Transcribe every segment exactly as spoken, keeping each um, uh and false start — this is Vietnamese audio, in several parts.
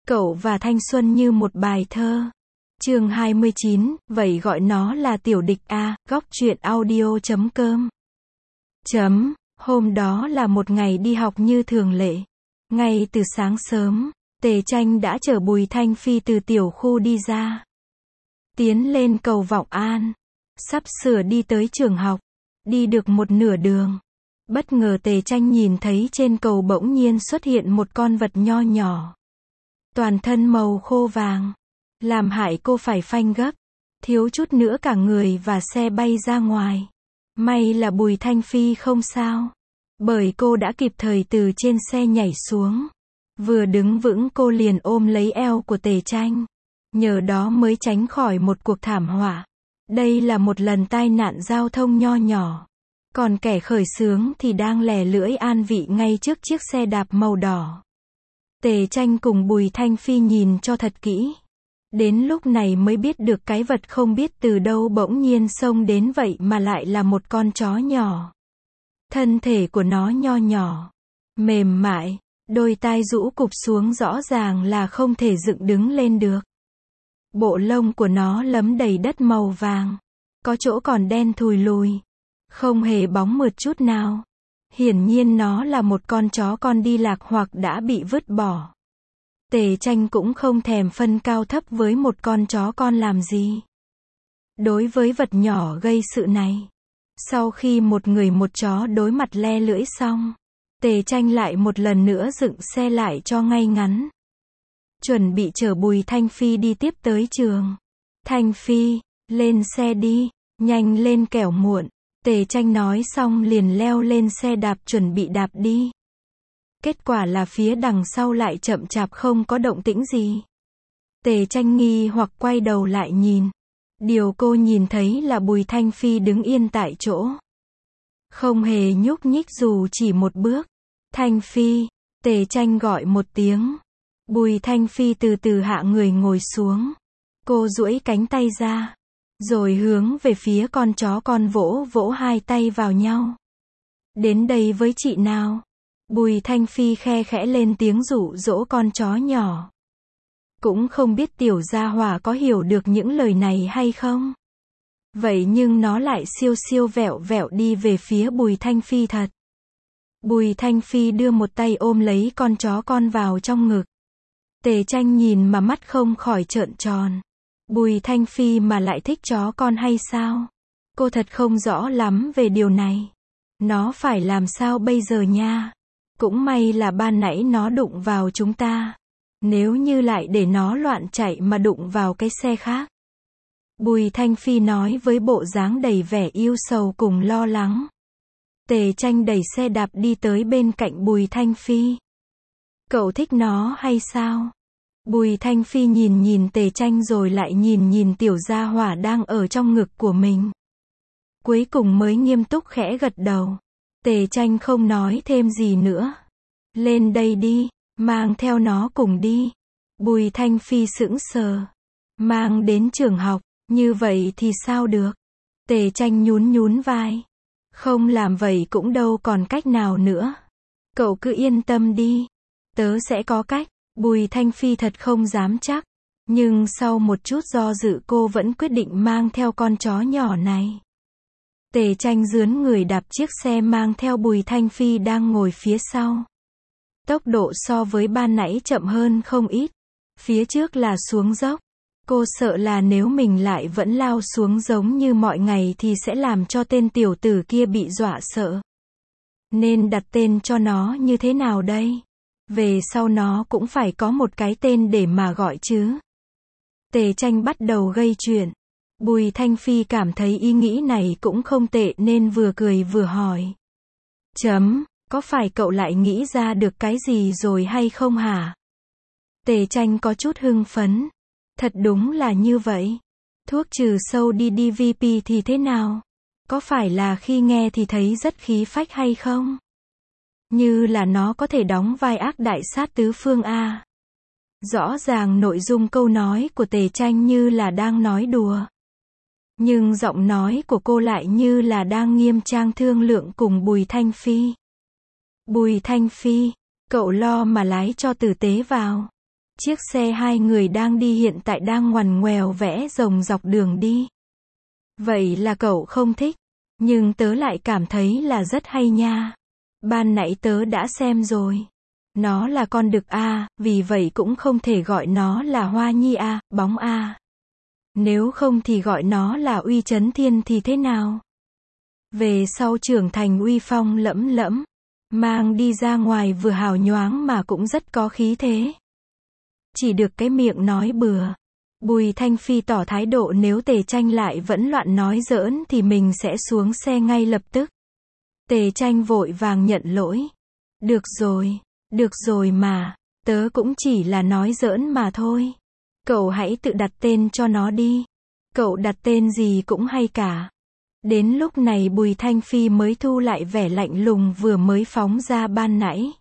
Cậu và thanh xuân như một bài thơ. Chương hai mươi chín, vậy gọi nó là tiểu địch a, góc truyện audio chấm com. Chấm, hôm đó là một ngày đi học như thường lệ. Ngay từ sáng sớm, Tề Tranh đã chở Bùi Thanh Phi từ tiểu khu đi ra. Tiến lên cầu Vọng An. Sắp sửa đi tới trường học. Đi được một nửa đường. Bất ngờ Tề Tranh nhìn thấy trên cầu bỗng nhiên xuất hiện một con vật nho nhỏ. Toàn thân màu khô vàng. Làm hại cô phải phanh gấp. Thiếu chút nữa cả người và xe bay ra ngoài. May là Bùi Thanh Phi không sao. Bởi cô đã kịp thời từ trên xe nhảy xuống. Vừa đứng vững cô liền ôm lấy eo của Tề Tranh. Nhờ đó mới tránh khỏi một cuộc thảm họa. Đây là một lần tai nạn giao thông nho nhỏ. Còn kẻ khởi xướng thì đang lè lưỡi an vị ngay trước chiếc xe đạp màu đỏ. Tề Tranh cùng Bùi Thanh Phi nhìn cho thật kỹ. Đến lúc này mới biết được cái vật không biết từ đâu bỗng nhiên xông đến vậy mà lại là một con chó nhỏ. Thân thể của nó nho nhỏ, mềm mại, đôi tai rũ cụp xuống rõ ràng là không thể dựng đứng lên được. Bộ lông của nó lấm đầy đất màu vàng, có chỗ còn đen thùi lùi, không hề bóng mượt chút nào. Hiển nhiên nó là một con chó con đi lạc hoặc đã bị vứt bỏ. Tề Tranh cũng không thèm phân cao thấp với một con chó con làm gì. Đối với vật nhỏ gây sự này, sau khi một người một chó đối mặt le lưỡi xong, Tề Tranh lại một lần nữa dựng xe lại cho ngay ngắn. Chuẩn bị chở Bùi Thanh Phi đi tiếp tới trường. Thanh Phi, lên xe đi, nhanh lên kẻo muộn. Tề Tranh nói xong liền leo lên xe đạp chuẩn bị đạp đi. Kết quả là phía đằng sau lại chậm chạp không có động tĩnh gì. Tề Tranh nghi hoặc quay đầu lại nhìn. Điều cô nhìn thấy là Bùi Thanh Phi đứng yên tại chỗ. Không hề nhúc nhích dù chỉ một bước. Thanh Phi, Tề Tranh gọi một tiếng. Bùi Thanh Phi từ từ hạ người ngồi xuống. Cô duỗi cánh tay ra. Rồi hướng về phía con chó con vỗ vỗ hai tay vào nhau. Đến đây với chị nào. Bùi Thanh Phi khe khẽ lên tiếng dụ dỗ con chó nhỏ. Cũng không biết tiểu gia hỏa có hiểu được những lời này hay không. Vậy nhưng nó lại siêu siêu vẹo vẹo đi về phía Bùi Thanh Phi thật. Bùi Thanh Phi đưa một tay ôm lấy con chó con vào trong ngực. Tề Tranh nhìn mà mắt không khỏi trợn tròn. Bùi Thanh Phi mà lại thích chó con hay sao? Cô thật không rõ lắm về điều này. Nó phải làm sao bây giờ nha? Cũng may là ban nãy nó đụng vào chúng ta. Nếu như lại để nó loạn chạy mà đụng vào cái xe khác. Bùi Thanh Phi nói với bộ dáng đầy vẻ yêu sầu cùng lo lắng. Tề Tranh đẩy xe đạp đi tới bên cạnh Bùi Thanh Phi. Cậu thích nó hay sao? Bùi Thanh Phi nhìn nhìn Tề Tranh rồi lại nhìn nhìn tiểu gia hỏa đang ở trong ngực của mình. Cuối cùng mới nghiêm túc khẽ gật đầu. Tề Tranh không nói thêm gì nữa. Lên đây đi, mang theo nó cùng đi. Bùi Thanh Phi sững sờ. Mang đến trường học, như vậy thì sao được? Tề Tranh nhún nhún vai. Không làm vậy cũng đâu còn cách nào nữa. Cậu cứ yên tâm đi. Tớ sẽ có cách. Bùi Thanh Phi thật không dám chắc. Nhưng sau một chút do dự cô vẫn quyết định mang theo con chó nhỏ này. Tề Tranh dướn người đạp chiếc xe mang theo Bùi Thanh Phi đang ngồi phía sau. Tốc độ so với ban nãy chậm hơn không ít. Phía trước là xuống dốc. Cô sợ là nếu mình lại vẫn lao xuống giống như mọi ngày thì sẽ làm cho tên tiểu tử kia bị dọa sợ. Nên đặt tên cho nó như thế nào đây? Về sau nó cũng phải có một cái tên để mà gọi chứ. Tề Tranh bắt đầu gây chuyện. Bùi Thanh Phi cảm thấy ý nghĩ này cũng không tệ nên vừa cười vừa hỏi. Chấm, có phải cậu lại nghĩ ra được cái gì rồi hay không hả? Tề Tranh có chút hưng phấn. Thật đúng là như vậy. Thuốc trừ sâu đi đê vê pê thì thế nào? Có phải là khi nghe thì thấy rất khí phách hay không? Như là nó có thể đóng vai ác đại sát tứ phương a. Rõ ràng nội dung câu nói của Tề Tranh như là đang nói đùa. Nhưng giọng nói của cô lại như là đang nghiêm trang thương lượng cùng Bùi Thanh Phi. Bùi Thanh Phi, cậu lo mà lái cho tử tế vào. Chiếc xe hai người đang đi hiện tại đang ngoằn ngoèo vẽ rồng dọc đường đi. Vậy là cậu không thích, nhưng tớ lại cảm thấy là rất hay nha. Ban nãy tớ đã xem rồi. Nó là con đực A, vì vậy cũng không thể gọi nó là Hoa Nhi A, bóng A. Nếu không thì gọi nó là Uy Chấn Thiên thì thế nào? Về sau trưởng thành uy phong lẫm lẫm, mang đi ra ngoài vừa hào nhoáng mà cũng rất có khí thế. Chỉ được cái miệng nói bừa. Bùi Thanh Phi tỏ thái độ nếu Tề Tranh lại vẫn loạn nói giỡn thì mình sẽ xuống xe ngay lập tức. Tề Tranh vội vàng nhận lỗi. Được rồi, được rồi mà, tớ cũng chỉ là nói giỡn mà thôi. Cậu hãy tự đặt tên cho nó đi. Cậu đặt tên gì cũng hay cả. Đến lúc này Bùi Thanh Phi mới thu lại vẻ lạnh lùng vừa mới phóng ra ban nãy.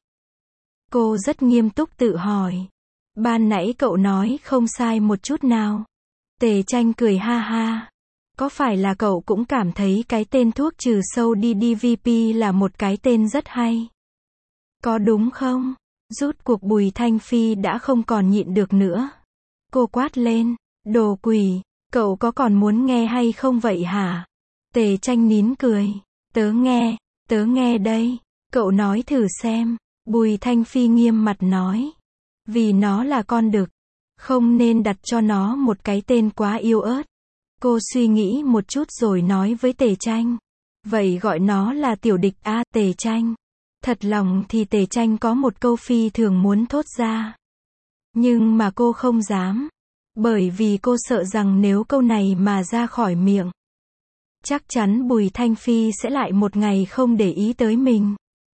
Cô rất nghiêm túc tự hỏi. Ban nãy cậu nói không sai một chút nào. Tề Tranh cười ha ha. Có phải là cậu cũng cảm thấy cái tên thuốc trừ sâu đê đê vê pê là một cái tên rất hay? Có đúng không? Rút cuộc Bùi Thanh Phi đã không còn nhịn được nữa. Cô quát lên. Đồ quỷ, cậu có còn muốn nghe hay không vậy hả? Tề Tranh nín cười. Tớ nghe, tớ nghe đây. Cậu nói thử xem. Bùi Thanh Phi nghiêm mặt nói. Vì nó là con đực, không nên đặt cho nó một cái tên quá yếu ớt. Cô suy nghĩ một chút rồi nói với Tề Tranh. Vậy gọi nó là tiểu địch A. Tề Tranh. Thật lòng thì Tề Tranh có một câu phi thường muốn thốt ra. Nhưng mà cô không dám. Bởi vì cô sợ rằng nếu câu này mà ra khỏi miệng, chắc chắn Bùi Thanh Phi sẽ lại một ngày không để ý tới mình.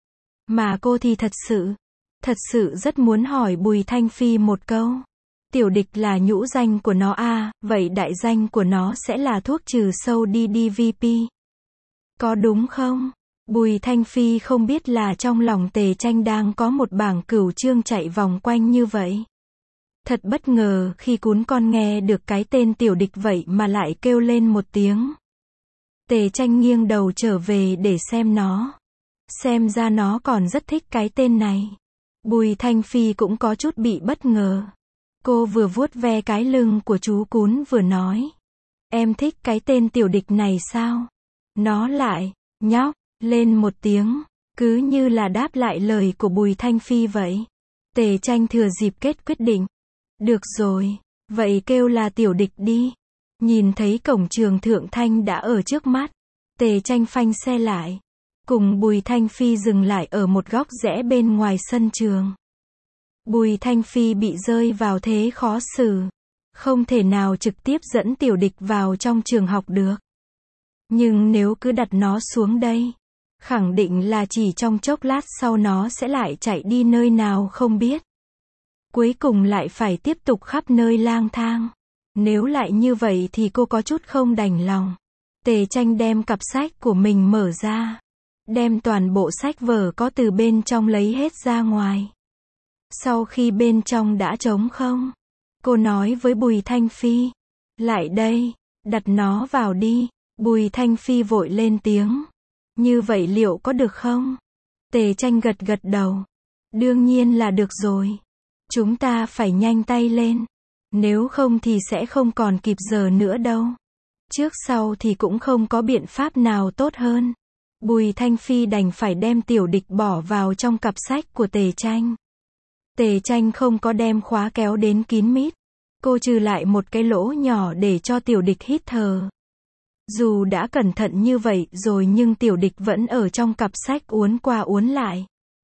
Mà cô thì thật sự, thật sự rất muốn hỏi Bùi Thanh Phi một câu. Tiểu địch là nhũ danh của nó à, vậy đại danh của nó sẽ là thuốc trừ sâu đê đê vê pê. Có đúng không? Bùi Thanh Phi không biết là trong lòng Tề Tranh đang có một bảng cửu chương chạy vòng quanh như vậy. Thật bất ngờ khi cún con nghe được cái tên tiểu địch vậy mà lại kêu lên một tiếng. Tề Tranh nghiêng đầu trở về để xem nó. Xem ra nó còn rất thích cái tên này. Bùi Thanh Phi cũng có chút bị bất ngờ. Cô vừa vuốt ve cái lưng của chú cún vừa nói. Em thích cái tên tiểu địch này sao? Nó lại, nhóc, lên một tiếng, cứ như là đáp lại lời của Bùi Thanh Phi vậy. Tề Tranh thừa dịp kết quyết định. Được rồi, vậy kêu là tiểu địch đi. Nhìn thấy cổng trường Thượng Thanh đã ở trước mắt. Tề Tranh phanh xe lại. Cùng Bùi Thanh Phi dừng lại ở một góc rẽ bên ngoài sân trường. Bùi Thanh Phi bị rơi vào thế khó xử. Không thể nào trực tiếp dẫn tiểu địch vào trong trường học được. Nhưng nếu cứ đặt nó xuống đây, khẳng định là chỉ trong chốc lát sau nó sẽ lại chạy đi nơi nào không biết. Cuối cùng lại phải tiếp tục khắp nơi lang thang. Nếu lại như vậy thì cô có chút không đành lòng. Tề Tranh đem cặp sách của mình mở ra. Đem toàn bộ sách vở có từ bên trong lấy hết ra ngoài. Sau khi bên trong đã trống không, cô nói với Bùi Thanh Phi. Lại đây, đặt nó vào đi. Bùi Thanh Phi vội lên tiếng. Như vậy liệu có được không? Tề Tranh gật gật đầu. Đương nhiên là được rồi. Chúng ta phải nhanh tay lên. Nếu không thì sẽ không còn kịp giờ nữa đâu. Trước sau thì cũng không có biện pháp nào tốt hơn. Bùi Thanh Phi đành phải đem tiểu địch bỏ vào trong cặp sách của Tề Tranh. Tề Tranh không có đem khóa kéo đến kín mít. Cô trừ lại một cái lỗ nhỏ để cho tiểu địch hít thở. Dù đã cẩn thận như vậy rồi nhưng tiểu địch vẫn ở trong cặp sách uốn qua uốn lại.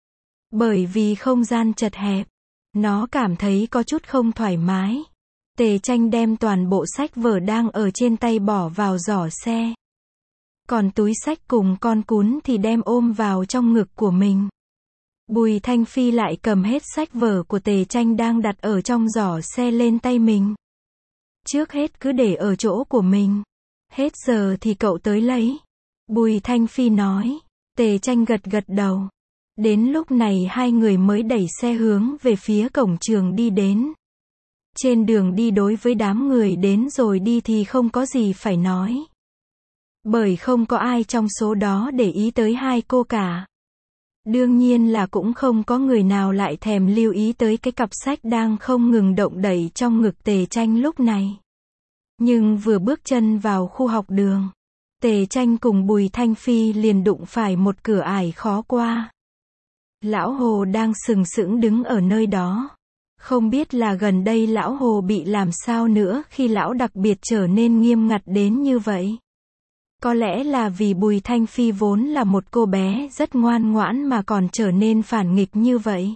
Bởi vì không gian chật hẹp, nó cảm thấy có chút không thoải mái. Tề Tranh đem toàn bộ sách vở đang ở trên tay bỏ vào giỏ xe. Còn túi sách cùng con cún thì đem ôm vào trong ngực của mình. Bùi Thanh Phi lại cầm hết sách vở của Tề Tranh đang đặt ở trong giỏ xe lên tay mình. Trước hết cứ để ở chỗ của mình. Hết giờ thì cậu tới lấy. Bùi Thanh Phi nói. Tề Tranh gật gật đầu. Đến lúc này hai người mới đẩy xe hướng về phía cổng trường đi đến. Trên đường đi đối với đám người đến rồi đi thì không có gì phải nói. Bởi không có ai trong số đó để ý tới hai cô cả. Đương nhiên là cũng không có người nào lại thèm lưu ý tới cái cặp sách đang không ngừng động đẩy trong ngực Tề Tranh lúc này. Nhưng vừa bước chân vào khu học đường, Tề Tranh cùng Bùi Thanh Phi liền đụng phải một cửa ải khó qua. Lão Hồ đang sừng sững đứng ở nơi đó. Không biết là gần đây Lão Hồ bị làm sao nữa khi lão đặc biệt trở nên nghiêm ngặt đến như vậy. Có lẽ là vì Bùi Thanh Phi vốn là một cô bé rất ngoan ngoãn mà còn trở nên phản nghịch như vậy.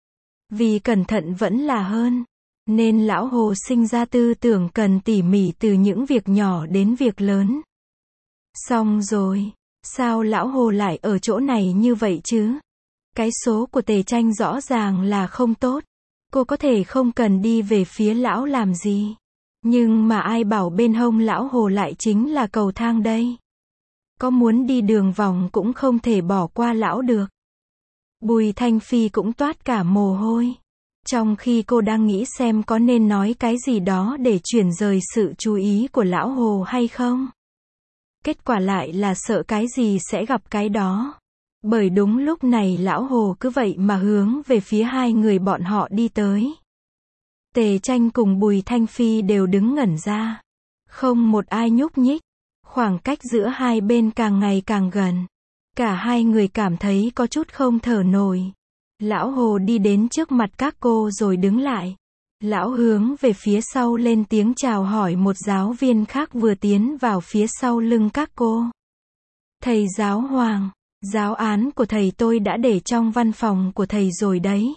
Vì cẩn thận vẫn là hơn, nên Lão Hồ sinh ra tư tưởng cần tỉ mỉ từ những việc nhỏ đến việc lớn. Xong rồi, sao Lão Hồ lại ở chỗ này như vậy chứ? Cái số của Tề Tranh rõ ràng là không tốt. Cô có thể không cần đi về phía lão làm gì. Nhưng mà ai bảo bên hông Lão Hồ lại chính là cầu thang đây. Có muốn đi đường vòng cũng không thể bỏ qua lão được. Bùi Thanh Phi cũng toát cả mồ hôi. Trong khi cô đang nghĩ xem có nên nói cái gì đó để chuyển rời sự chú ý của Lão Hồ hay không. Kết quả lại là sợ cái gì sẽ gặp cái đó. Bởi đúng lúc này Lão Hồ cứ vậy mà hướng về phía hai người bọn họ đi tới. Tề Tranh cùng Bùi Thanh Phi đều đứng ngẩn ra. Không một ai nhúc nhích. Khoảng cách giữa hai bên càng ngày càng gần. Cả hai người cảm thấy có chút không thở nổi. Lão Hồ đi đến trước mặt các cô rồi đứng lại. Lão hướng về phía sau lên tiếng chào hỏi một giáo viên khác vừa tiến vào phía sau lưng các cô. Thầy giáo Hoàng, giáo án của thầy tôi đã để trong văn phòng của thầy rồi đấy.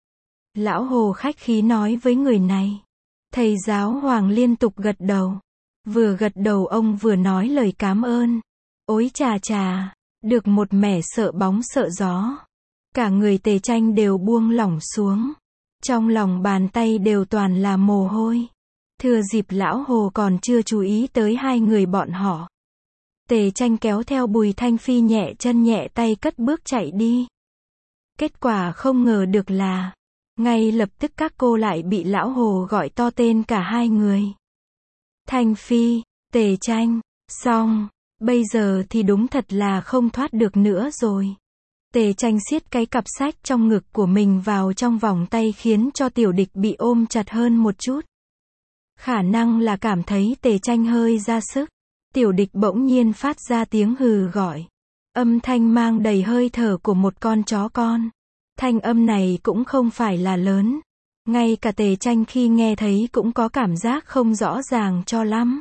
Lão Hồ khách khí nói với người này. Thầy giáo Hoàng liên tục gật đầu. Vừa gật đầu ông vừa nói lời cảm ơn. Ối chà chà, được một mẻ sợ bóng sợ gió. Cả người Tề Tranh đều buông lỏng xuống. Trong lòng bàn tay đều toàn là mồ hôi. Thừa dịp Lão Hồ còn chưa chú ý tới hai người bọn họ. Tề Tranh kéo theo Bùi Thanh Phi nhẹ chân nhẹ tay cất bước chạy đi. Kết quả không ngờ được là, ngay lập tức các cô lại bị Lão Hồ gọi to tên cả hai người. Thanh Phi, Tề Tranh, xong, bây giờ thì đúng thật là không thoát được nữa rồi. Tề Tranh siết cái cặp sách trong ngực của mình vào trong vòng tay khiến cho Tiểu Địch bị ôm chặt hơn một chút. Khả năng là cảm thấy Tề Tranh hơi ra sức. Tiểu Địch bỗng nhiên phát ra tiếng hừ gọi. Âm thanh mang đầy hơi thở của một con chó con. Thanh âm này cũng không phải là lớn. Ngay cả Tề Tranh khi nghe thấy cũng có cảm giác không rõ ràng cho lắm.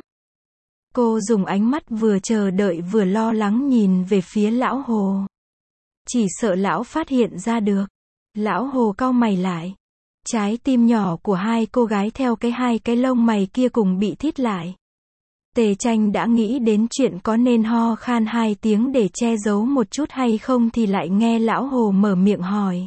Cô dùng ánh mắt vừa chờ đợi vừa lo lắng nhìn về phía Lão Hồ. Chỉ sợ lão phát hiện ra được. Lão Hồ cau mày lại. Trái tim nhỏ của hai cô gái theo cái hai cái lông mày kia cùng bị thít lại. Tề Tranh đã nghĩ đến chuyện có nên ho khan hai tiếng để che giấu một chút hay không thì lại nghe Lão Hồ mở miệng hỏi.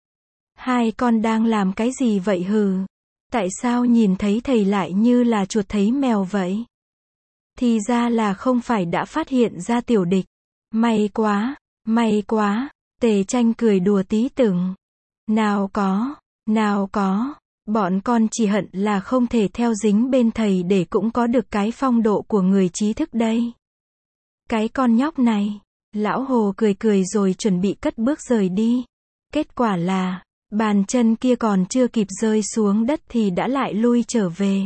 Hai con đang làm cái gì vậy hừ? Tại sao nhìn thấy thầy lại như là chuột thấy mèo vậy? Thì ra là không phải đã phát hiện ra Tiểu Địch. May quá, may quá, Tề Tranh cười đùa tí tưởng. Nào có, nào có, bọn con chỉ hận là không thể theo dính bên thầy để cũng có được cái phong độ của người trí thức đây. Cái con nhóc này, Lão Hồ cười cười rồi chuẩn bị cất bước rời đi. Kết quả là, bàn chân kia còn chưa kịp rơi xuống đất thì đã lại lui trở về.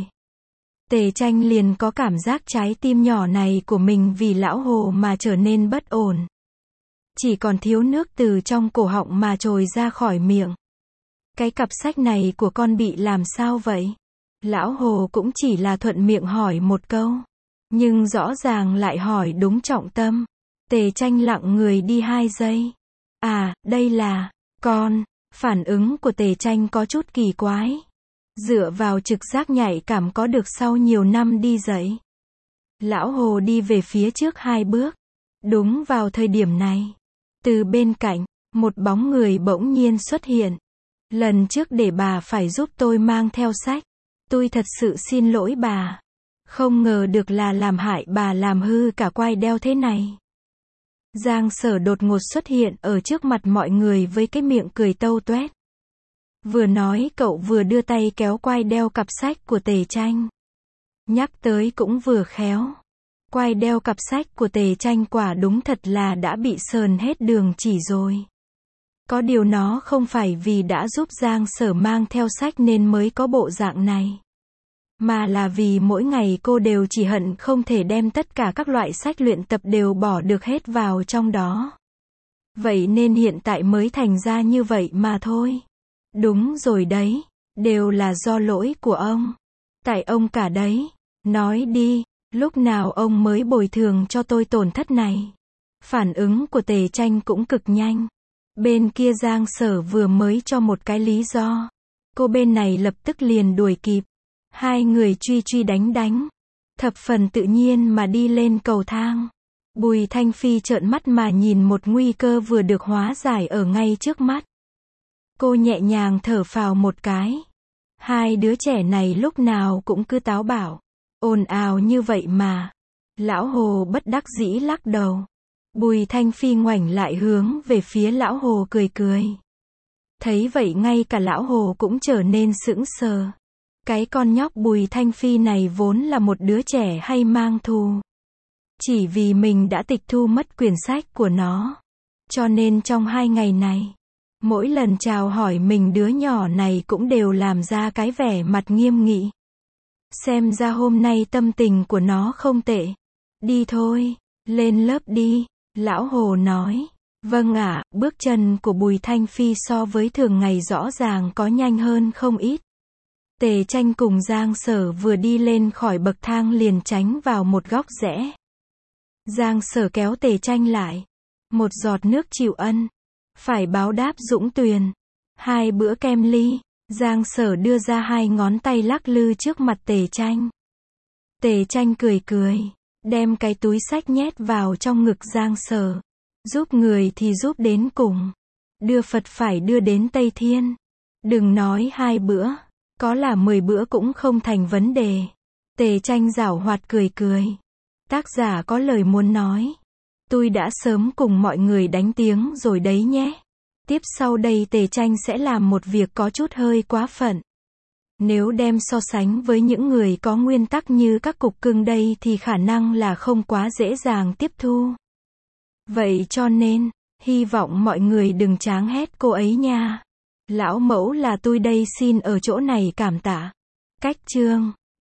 Tề Tranh liền có cảm giác trái tim nhỏ này của mình vì Lão Hồ mà trở nên bất ổn. Chỉ còn thiếu nước từ trong cổ họng mà trồi ra khỏi miệng. Cái cặp sách này của con bị làm sao vậy? Lão Hồ cũng chỉ là thuận miệng hỏi một câu. Nhưng rõ ràng lại hỏi đúng trọng tâm. Tề Tranh lặng người đi hai giây. À, đây là, con. Phản ứng của Tề Tranh có chút kỳ quái. Dựa vào trực giác nhạy cảm có được sau nhiều năm đi dạy. Lão Hồ đi về phía trước hai bước. Đúng vào thời điểm này. Từ bên cạnh, một bóng người bỗng nhiên xuất hiện. Lần trước để bà phải giúp tôi mang theo sách. Tôi thật sự xin lỗi bà. Không ngờ được là làm hại bà làm hư cả quai đeo thế này. Giang Sở đột ngột xuất hiện ở trước mặt mọi người với cái miệng cười tâu toét. Vừa nói cậu vừa đưa tay kéo quai đeo cặp sách của Tề Tranh. Nhắc tới cũng vừa khéo. Quai đeo cặp sách của Tề Tranh quả đúng thật là đã bị sờn hết đường chỉ rồi. Có điều nó không phải vì đã giúp Giang Sở mang theo sách nên mới có bộ dạng này. Mà là vì mỗi ngày cô đều chỉ hận không thể đem tất cả các loại sách luyện tập đều bỏ được hết vào trong đó. Vậy nên hiện tại mới thành ra như vậy mà thôi. Đúng rồi đấy, đều là do lỗi của ông. Tại ông cả đấy. Nói đi, lúc nào ông mới bồi thường cho tôi tổn thất này? Phản ứng của Tề Tranh cũng cực nhanh. Bên kia Giang Sở vừa mới cho một cái lý do. Cô bên này lập tức liền đuổi kịp. Hai người truy truy đánh đánh. Thập phần tự nhiên mà đi lên cầu thang. Bùi Thanh Phi trợn mắt mà nhìn một nguy cơ vừa được hóa giải ở ngay trước mắt. Cô nhẹ nhàng thở phào một cái. Hai đứa trẻ này lúc nào cũng cứ táo bạo, ồn ào như vậy mà. Lão Hồ bất đắc dĩ lắc đầu. Bùi Thanh Phi ngoảnh lại hướng về phía Lão Hồ cười cười. Thấy vậy ngay cả Lão Hồ cũng trở nên sững sờ. Cái con nhóc Bùi Thanh Phi này vốn là một đứa trẻ hay mang thù. Chỉ vì mình đã tịch thu mất quyển sách của nó. Cho nên trong hai ngày này, mỗi lần chào hỏi mình đứa nhỏ này cũng đều làm ra cái vẻ mặt nghiêm nghị. Xem ra hôm nay tâm tình của nó không tệ. Đi thôi, lên lớp đi, Lão Hồ nói. Vâng ạ, bước chân của Bùi Thanh Phi so với thường ngày rõ ràng có nhanh hơn không ít. Tề Tranh cùng Giang Sở vừa đi lên khỏi bậc thang liền tránh vào một góc rẽ. Giang Sở kéo Tề Tranh lại. Một giọt nước chịu ân, phải báo đáp dũng tuyền. Hai bữa kem ly. Giang Sở đưa ra hai ngón tay lắc lư trước mặt Tề Tranh. Tề Tranh cười cười, đem cái túi sách nhét vào trong ngực Giang Sở. Giúp người thì giúp đến cùng. Đưa Phật phải đưa đến Tây Thiên. Đừng nói hai bữa, có là mười bữa cũng không thành vấn đề. Tề Tranh giảo hoạt cười cười. Tác giả có lời muốn nói. Tôi đã sớm cùng mọi người đánh tiếng rồi đấy nhé. Tiếp sau đây Tề Tranh sẽ làm một việc có chút hơi quá phận. Nếu đem so sánh với những người có nguyên tắc như các cục cưng đây thì khả năng là không quá dễ dàng tiếp thu. Vậy cho nên, hy vọng mọi người đừng tráng hét cô ấy nha. Lão mẫu là tôi đây xin ở chỗ này cảm tạ. Cách chương